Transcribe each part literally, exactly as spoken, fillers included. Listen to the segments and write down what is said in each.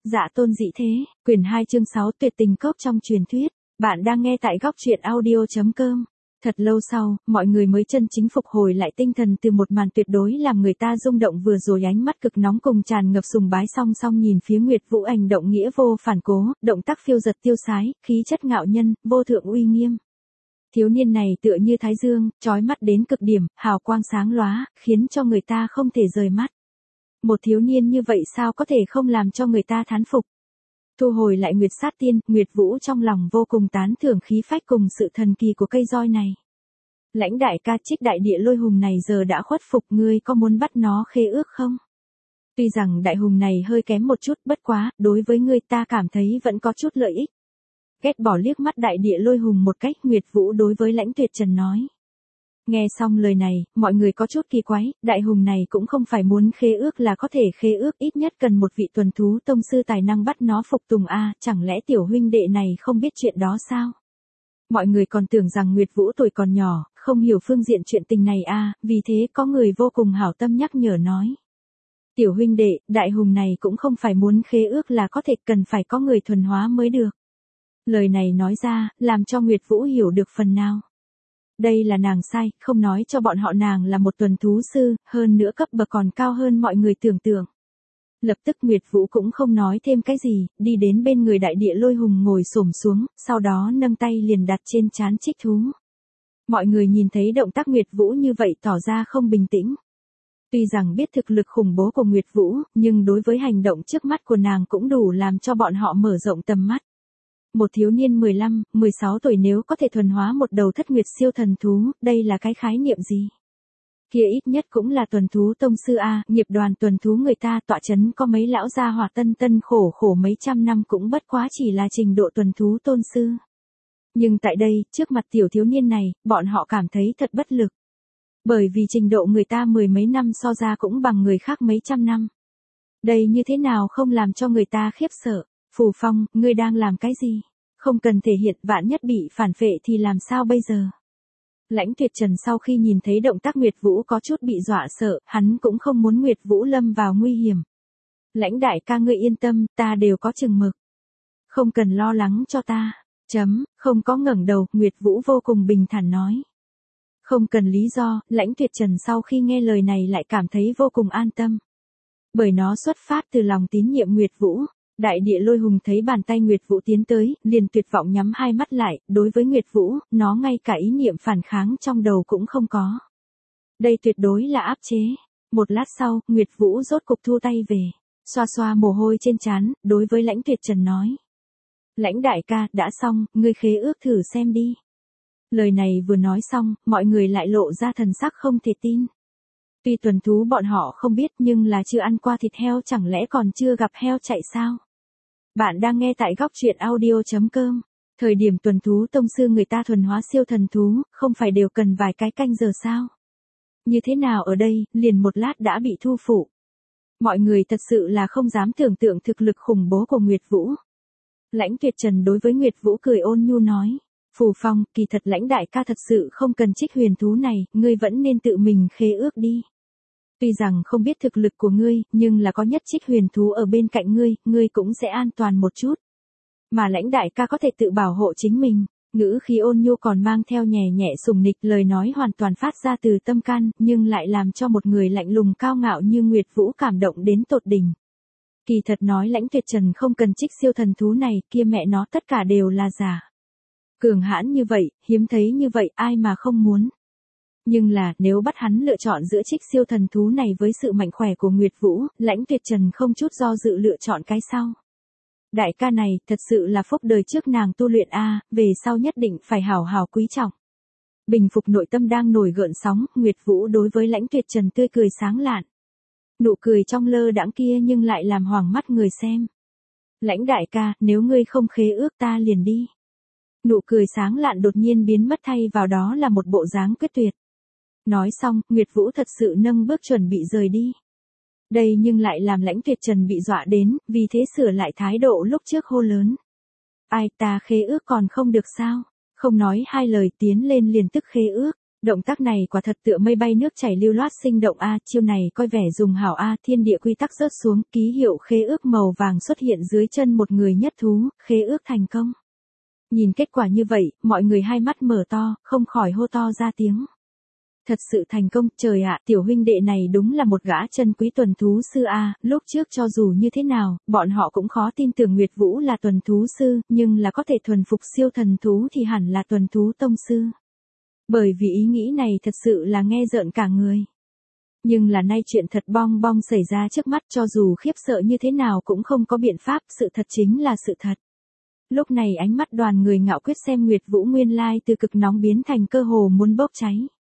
Dạ tôn dị thế, quyển hai chương sáu tuyệt tình cốc trong truyền thuyết. Bạn đang nghe tại góc truyện audio.com. Thật lâu sau, mọi người mới chân chính phục hồi lại tinh thần từ một màn tuyệt đối làm người ta rung động vừa rồi, ánh mắt cực nóng cùng tràn ngập sùng bái song song nhìn phía Nguyệt Vũ, hành động nghĩa vô phản cố, động tác phiêu giật tiêu sái, khí chất ngạo nhân, vô thượng uy nghiêm. Thiếu niên này tựa như thái dương, chói mắt đến cực điểm, hào quang sáng lóa, khiến cho người ta không thể rời mắt. Một thiếu niên như vậy sao có thể không làm cho người ta thán phục. Thu hồi lại Nguyệt Sát Tiên, Nguyệt Vũ trong lòng vô cùng tán thưởng khí phách cùng sự thần kỳ của cây roi này. Lãnh đại ca, Trích đại địa lôi hùng này giờ đã khuất phục, ngươi có muốn bắt nó khế ước không? Tuy rằng đại hùng này hơi kém một chút, bất quá, đối với ngươi ta cảm thấy vẫn có chút lợi ích. Ghét bỏ liếc mắt đại địa lôi hùng một cách, Nguyệt Vũ đối với Lãnh Tuyệt Trần nói. Nghe xong lời này, mọi người có chút kỳ quái, đại hùng này cũng không phải muốn khế ước là có thể khế ước, ít nhất cần một vị tuần thú tông sư tài năng bắt nó phục tùng a, à, chẳng lẽ tiểu huynh đệ này không biết chuyện đó sao? Mọi người còn tưởng rằng Nguyệt Vũ tuổi còn nhỏ, không hiểu phương diện chuyện tình này a, à, vì thế có người vô cùng hảo tâm nhắc nhở nói. Tiểu huynh đệ, đại hùng này cũng không phải muốn khế ước là có thể, cần phải có người thuần hóa mới được. Lời này nói ra, làm cho Nguyệt Vũ hiểu được phần nào. Đây là nàng sai, không nói cho bọn họ nàng là một tuần thú sư, hơn nữa cấp bậc còn cao hơn mọi người tưởng tượng. Lập tức Nguyệt Vũ cũng không nói thêm cái gì, đi đến bên người đại địa lôi hùng ngồi xổm xuống, sau đó nâng tay liền đặt trên trán Trích thú. Mọi người nhìn thấy động tác Nguyệt Vũ như vậy tỏ ra không bình tĩnh. Tuy rằng biết thực lực khủng bố của Nguyệt Vũ, nhưng đối với hành động trước mắt của nàng cũng đủ làm cho bọn họ mở rộng tầm mắt. Một thiếu niên mười lăm, mười sáu tuổi nếu có thể thuần hóa một đầu thất nguyệt siêu thần thú, đây là cái khái niệm gì? Kia ít nhất cũng là tuần thú tông sư a, nghiệp đoàn tuần thú người ta tọa chấn có mấy lão gia hỏa tân tân khổ khổ mấy trăm năm cũng bất quá chỉ là trình độ tuần thú tôn sư. Nhưng tại đây, trước mặt tiểu thiếu niên này, bọn họ cảm thấy thật bất lực. Bởi vì trình độ người ta mười mấy năm so ra cũng bằng người khác mấy trăm năm. Đây như thế nào không làm cho người ta khiếp sợ? Phù Phong, ngươi đang làm cái gì? Không cần thể hiện, vạn nhất bị phản phệ thì làm sao bây giờ? Lãnh Tuyệt Trần sau khi nhìn thấy động tác Nguyệt Vũ có chút bị dọa sợ, hắn cũng không muốn Nguyệt Vũ lâm vào nguy hiểm. Lãnh đại ca ngươi yên tâm, ta đều có chừng mực. Không cần lo lắng cho ta. Chấm, không có ngẩng đầu, Nguyệt Vũ vô cùng bình thản nói. Không cần lý do, Lãnh Tuyệt Trần sau khi nghe lời này lại cảm thấy vô cùng an tâm. Bởi nó xuất phát từ lòng tín nhiệm Nguyệt Vũ. Đại địa lôi hùng thấy bàn tay Nguyệt Vũ tiến tới, liền tuyệt vọng nhắm hai mắt lại, đối với Nguyệt Vũ, nó ngay cả ý niệm phản kháng trong đầu cũng không có. Đây tuyệt đối là áp chế. Một lát sau, Nguyệt Vũ rốt cục thu tay về, xoa xoa mồ hôi trên trán, đối với Lãnh Tuyệt Trần nói. Lãnh đại ca, đã xong, ngươi khế ước thử xem đi. Lời này vừa nói xong, mọi người lại lộ ra thần sắc không thể tin. Tuy tuần thú bọn họ không biết nhưng là chưa ăn qua thịt heo, chẳng lẽ còn chưa gặp heo chạy sao? Bạn đang nghe tại góc truyện audio.com. Thời điểm tuần thú tông sư người ta thuần hóa siêu thần thú, không phải đều cần vài cái canh giờ sao? Như thế nào ở đây, liền một lát đã bị thu phụ. Mọi người thật sự là không dám tưởng tượng thực lực khủng bố của Nguyệt Vũ. Lãnh Tuyệt Trần đối với Nguyệt Vũ cười ôn nhu nói. Phù Phong, kỳ thật Lãnh đại ca thật sự không cần trích huyền thú này, ngươi vẫn nên tự mình khế ước đi. Tuy rằng không biết thực lực của ngươi, nhưng là có nhất trích huyền thú ở bên cạnh ngươi, ngươi cũng sẽ an toàn một chút. Mà Lãnh đại ca có thể tự bảo hộ chính mình, ngữ khí ôn nhu còn mang theo nhẹ nhẹ sủng nịch, lời nói hoàn toàn phát ra từ tâm can, nhưng lại làm cho một người lạnh lùng cao ngạo như Nguyệt Vũ cảm động đến tột đỉnh. Kỳ thật nói Lãnh Tuyệt Trần không cần trích siêu thần thú này, kia mẹ nó tất cả đều là giả. Cường hãn như vậy, hiếm thấy như vậy, ai mà không muốn. Nhưng là, nếu bắt hắn lựa chọn giữa trích siêu thần thú này với sự mạnh khỏe của Nguyệt Vũ, Lãnh Tuyệt Trần không chút do dự lựa chọn cái sau. Đại ca này, thật sự là phúc đời trước nàng tu luyện a, về sau nhất định phải hảo hảo quý trọng. Bình phục nội tâm đang nổi gợn sóng, Nguyệt Vũ đối với Lãnh Tuyệt Trần tươi cười sáng lạn. Nụ cười trong lơ đãng kia nhưng lại làm hoảng mắt người xem. Lãnh đại ca, nếu ngươi không khế ước ta liền đi. Nụ cười sáng lạn đột nhiên biến mất, thay vào đó là một bộ dáng quyết tuyệt. Nói xong, Nguyệt Vũ thật sự nâng bước chuẩn bị rời đi. Đây nhưng lại làm Lãnh Tuyệt Trần bị dọa đến, vì thế sửa lại thái độ lúc trước hô lớn. Ai, ta khế ước còn không được sao? Không nói hai lời tiến lên liền tức khế ước. Động tác này quả thật tựa mây bay nước chảy lưu loát sinh động a, chiêu này coi vẻ dùng hảo a, thiên địa quy tắc rớt xuống, ký hiệu khế ước màu vàng xuất hiện dưới chân một người nhất thú, khế ước thành công. Nhìn kết quả như vậy, mọi người hai mắt mở to, không khỏi hô to ra tiếng. Thật sự thành công, trời ạ, tiểu huynh đệ này đúng là một gã chân quý tuần thú sư a, lúc trước cho dù như thế nào, bọn họ cũng khó tin tưởng Nguyệt Vũ là tuần thú sư, nhưng là có thể thuần phục siêu thần thú thì hẳn là tuần thú tông sư. Bởi vì ý nghĩ này thật sự là nghe rợn cả người. Nhưng là nay chuyện thật bong bong xảy ra trước mắt, cho dù khiếp sợ như thế nào cũng không có biện pháp, sự thật chính là sự thật. Lúc này ánh mắt đoàn người Ngạo Quyết xem Nguyệt Vũ nguyên lai từ cực nóng biến thành cơ hồ muốn bốc cháy.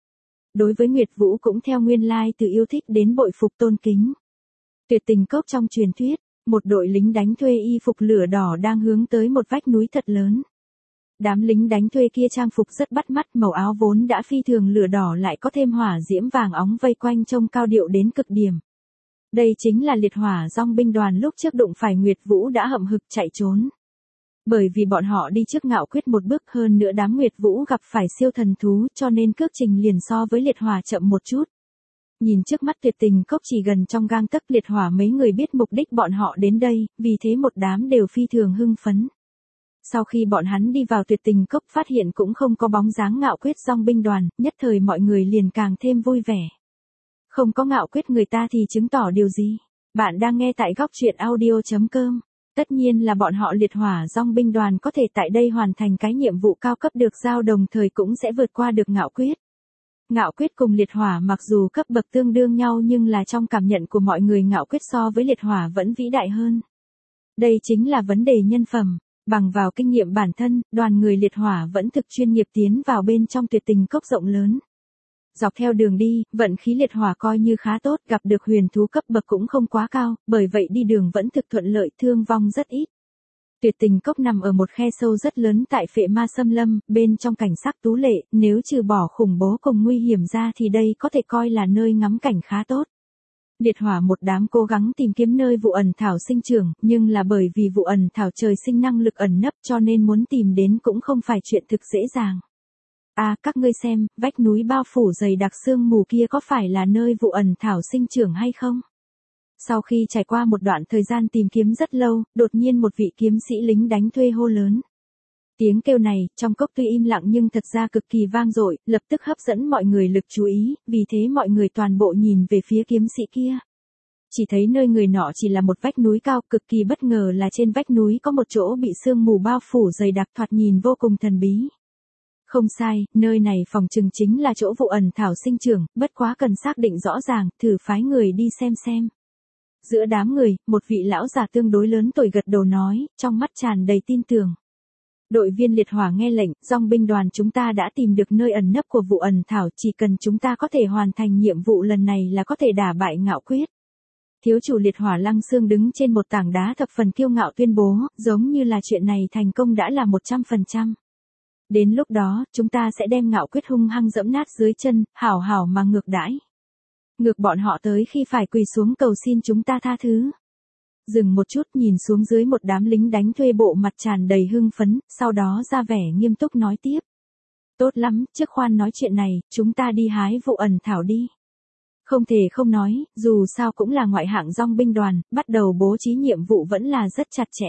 Đối với Nguyệt Vũ cũng theo nguyên lai từ yêu thích đến bội phục tôn kính. Tuyệt tình cốc trong truyền thuyết, một đội lính đánh thuê y phục lửa đỏ đang hướng tới một vách núi thật lớn. Đám lính đánh thuê kia trang phục rất bắt mắt, màu áo vốn đã phi thường lửa đỏ lại có thêm hỏa diễm vàng óng vây quanh trông cao điệu đến cực điểm. Đây chính là liệt hỏa dòng binh đoàn lúc trước đụng phải Nguyệt Vũ đã hậm hực chạy trốn. Bởi vì bọn họ đi trước Ngạo Quyết một bước, hơn nữa đám Nguyệt Vũ gặp phải siêu thần thú cho nên cước trình liền so với liệt hỏa chậm một chút. Nhìn trước mắt tuyệt tình cốc chỉ gần trong gang tấc, liệt hỏa mấy người biết mục đích bọn họ đến đây, vì thế một đám đều phi thường hưng phấn. Sau khi bọn hắn đi vào tuyệt tình cốc phát hiện cũng không có bóng dáng Ngạo Quyết dòng binh đoàn, nhất thời mọi người liền càng thêm vui vẻ. Không có Ngạo Quyết người ta thì chứng tỏ điều gì? Bạn đang nghe tại góc truyện audio chấm com. Tất nhiên là bọn họ liệt hỏa dòng binh đoàn có thể tại đây hoàn thành cái nhiệm vụ cao cấp được giao, đồng thời cũng sẽ vượt qua được Ngạo Quyết. Ngạo Quyết cùng liệt hỏa mặc dù cấp bậc tương đương nhau nhưng là trong cảm nhận của mọi người Ngạo Quyết so với liệt hỏa vẫn vĩ đại hơn. Đây chính là vấn đề nhân phẩm. Bằng vào kinh nghiệm bản thân, đoàn người liệt hỏa vẫn thực chuyên nghiệp tiến vào bên trong tuyệt tình cốc rộng lớn. Dọc theo đường đi, vận khí liệt hỏa coi như khá tốt, gặp được huyền thú cấp bậc cũng không quá cao, bởi vậy đi đường vẫn thực thuận lợi, thương vong rất ít. Tuyệt tình cốc nằm ở một khe sâu rất lớn tại Phệ Ma Xâm Lâm, bên trong cảnh sắc tú lệ, nếu trừ bỏ khủng bố cùng nguy hiểm ra thì đây có thể coi là nơi ngắm cảnh khá tốt. Liệt hỏa một đám cố gắng tìm kiếm nơi vụ ẩn thảo sinh trưởng, nhưng là bởi vì vụ ẩn thảo trời sinh năng lực ẩn nấp cho nên muốn tìm đến cũng không phải chuyện thực dễ dàng. À, các ngươi xem, vách núi bao phủ dày đặc sương mù kia có phải là nơi vụ ẩn thảo sinh trưởng hay không? Sau khi trải qua một đoạn thời gian tìm kiếm rất lâu, đột nhiên một vị kiếm sĩ lính đánh thuê hô lớn. Tiếng kêu này, trong cốc tuy im lặng nhưng thật ra cực kỳ vang dội, lập tức hấp dẫn mọi người lực chú ý, vì thế mọi người toàn bộ nhìn về phía kiếm sĩ kia. Chỉ thấy nơi người nọ chỉ là một vách núi cao, cực kỳ bất ngờ là trên vách núi có một chỗ bị sương mù bao phủ dày đặc, thoạt nhìn vô cùng thần bí. Không sai, nơi này phòng chừng chính là chỗ vụ ẩn thảo sinh trưởng, bất quá cần xác định rõ ràng, thử phái người đi xem xem. Giữa đám người, một vị lão già tương đối lớn tuổi gật đầu nói, trong mắt tràn đầy tin tưởng. Đội viên liệt hỏa nghe lệnh, dòng binh đoàn chúng ta đã tìm được nơi ẩn nấp của vụ ẩn thảo, chỉ cần chúng ta có thể hoàn thành nhiệm vụ lần này là có thể đả bại Ngạo Quyết. Thiếu chủ liệt hỏa Lăng Xương đứng trên một tảng đá thập phần kiêu ngạo tuyên bố, giống như là chuyện này thành công đã là một trăm phần trăm. Đến lúc đó, chúng ta sẽ đem Ngạo Quyết hung hăng dẫm nát dưới chân, hảo hảo mà ngược đãi. Ngược bọn họ tới khi phải quỳ xuống cầu xin chúng ta tha thứ. Dừng một chút nhìn xuống dưới một đám lính đánh thuê bộ mặt tràn đầy hưng phấn, sau đó ra vẻ nghiêm túc nói tiếp. Tốt lắm, trước khoan nói chuyện này, chúng ta đi hái vụ ẩn thảo đi. Không thể không nói, dù sao cũng là ngoại hạng dòng binh đoàn, bắt đầu bố trí nhiệm vụ vẫn là rất chặt chẽ.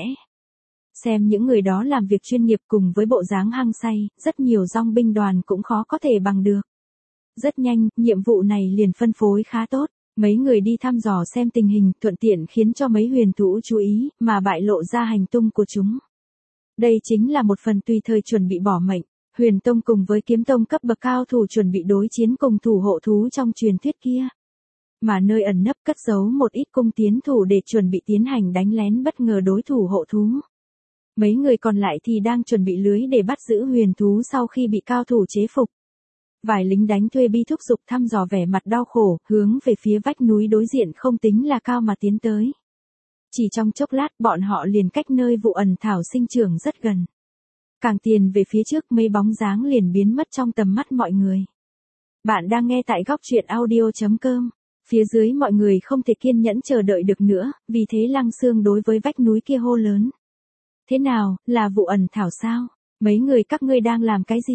Xem những người đó làm việc chuyên nghiệp cùng với bộ dáng hăng say, rất nhiều dòng binh đoàn cũng khó có thể bằng được. Rất nhanh, nhiệm vụ này liền phân phối khá tốt. Mấy người đi thăm dò xem tình hình, thuận tiện khiến cho mấy huyền thú chú ý, mà bại lộ ra hành tung của chúng. Đây chính là một phần tùy thời chuẩn bị bỏ mệnh. Huyền tông cùng với kiếm tông cấp bậc cao thủ chuẩn bị đối chiến cùng thủ hộ thú trong truyền thuyết kia. Mà nơi ẩn nấp cất giấu một ít cung tiến thủ để chuẩn bị tiến hành đánh lén bất ngờ đối thủ hộ thú. Mấy người còn lại thì đang chuẩn bị lưới để bắt giữ huyền thú sau khi bị cao thủ chế phục. Vài lính đánh thuê bi thúc giục thăm dò vẻ mặt đau khổ, hướng về phía vách núi đối diện không tính là cao mà tiến tới. Chỉ trong chốc lát bọn họ liền cách nơi vụ ẩn thảo sinh trưởng rất gần. Càng tiền về phía trước mấy bóng dáng liền biến mất trong tầm mắt mọi người. Bạn đang nghe tại góc truyện audio chấm com. Phía dưới mọi người không thể kiên nhẫn chờ đợi được nữa, vì thế Lăng Xương đối với vách núi kia hô lớn. Thế nào, là vụ ẩn thảo sao? Mấy người các ngươi đang làm cái gì?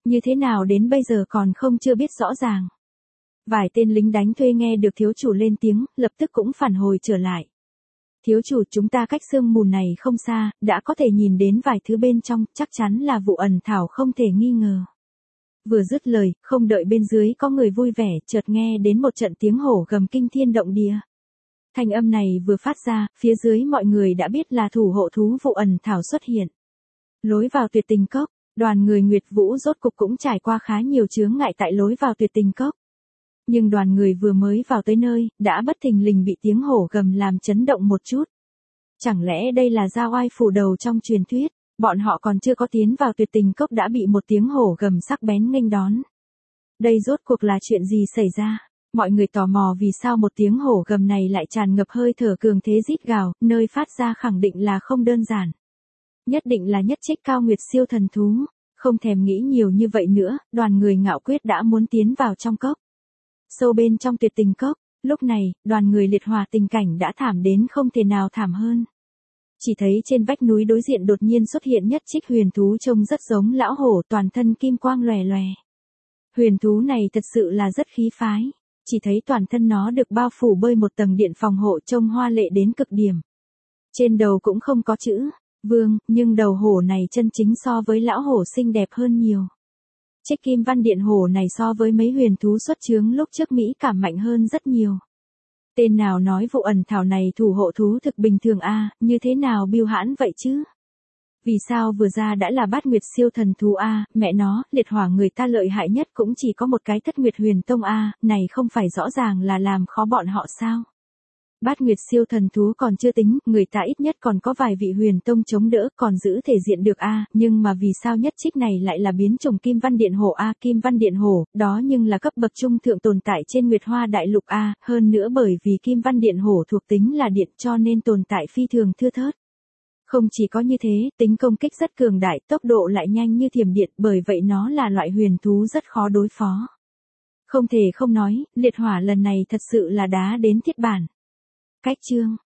Như thế nào đến bây giờ còn không chưa biết rõ ràng. Vài tên lính đánh thuê nghe được thiếu chủ lên tiếng, lập tức cũng phản hồi trở lại. Thiếu chủ, chúng ta cách sương mù này không xa, đã có thể nhìn đến vài thứ bên trong, chắc chắn là vụ ẩn thảo không thể nghi ngờ. Vừa dứt lời, không đợi bên dưới có người vui vẻ, chợt nghe đến một trận tiếng hổ gầm kinh thiên động địa. Thanh âm này vừa phát ra, phía dưới mọi người đã biết là thủ hộ thú vụ ẩn thảo xuất hiện. Lối vào tuyệt tình cốc, đoàn người Nguyệt Vũ rốt cục cũng trải qua khá nhiều chướng ngại tại lối vào tuyệt tình cốc. Nhưng đoàn người vừa mới vào tới nơi, đã bất thình lình bị tiếng hổ gầm làm chấn động một chút. Chẳng lẽ đây là Gia Oai phủ đầu trong truyền thuyết, bọn họ còn chưa có tiến vào tuyệt tình cốc đã bị một tiếng hổ gầm sắc bén nghênh đón. Đây rốt cuộc là chuyện gì xảy ra? Mọi người tò mò vì sao một tiếng hổ gầm này lại tràn ngập hơi thở cường thế rít gào, nơi phát ra khẳng định là không đơn giản. Nhất định là nhất trích cao nguyệt siêu thần thú. Không thèm nghĩ nhiều như vậy nữa, đoàn người Ngạo Quyết đã muốn tiến vào trong cốc. Sâu bên trong tuyệt tình cốc, lúc này, đoàn người Liệt Hỏa tình cảnh đã thảm đến không thể nào thảm hơn. Chỉ thấy trên vách núi đối diện đột nhiên xuất hiện nhất trích huyền thú trông rất giống lão hổ, toàn thân kim quang lòe lòe. Huyền thú này thật sự là rất khí phái, chỉ thấy toàn thân nó được bao phủ bởi một tầng điện phòng hộ trông hoa lệ đến cực điểm. Trên đầu cũng không có chữ vương, nhưng đầu hổ này chân chính so với lão hổ xinh đẹp hơn nhiều. Trích kim văn điện hổ này so với mấy huyền thú xuất chướng lúc trước Mỹ cảm mạnh hơn rất nhiều. Tên nào nói vụ ẩn thảo này thủ hộ thú thực bình thường a, à, như thế nào biêu hãn vậy chứ? Vì sao vừa ra đã là bát nguyệt siêu thần thú a, à, mẹ nó, Liệt Hỏa người ta lợi hại nhất cũng chỉ có một cái Thất Nguyệt Huyền Tông a, à, này không phải rõ ràng là làm khó bọn họ sao? Bát nguyệt siêu thần thú còn chưa tính, người ta ít nhất còn có vài vị huyền tông chống đỡ, còn giữ thể diện được a, à, nhưng mà vì sao nhất trích này lại là biến chủng Kim Văn Điện Hổ a, à, Kim Văn Điện Hổ, đó nhưng là cấp bậc trung thượng tồn tại trên Nguyệt Hoa Đại Lục a, à, hơn nữa bởi vì Kim Văn Điện Hổ thuộc tính là điện cho nên tồn tại phi thường thưa thớt. Không chỉ có như thế, tính công kích rất cường đại, tốc độ lại nhanh như thiểm điện, bởi vậy nó là loại huyền thú rất khó đối phó. Không thể không nói, Liệt Hỏa lần này thật sự là đá đến thiết bản. Cách chương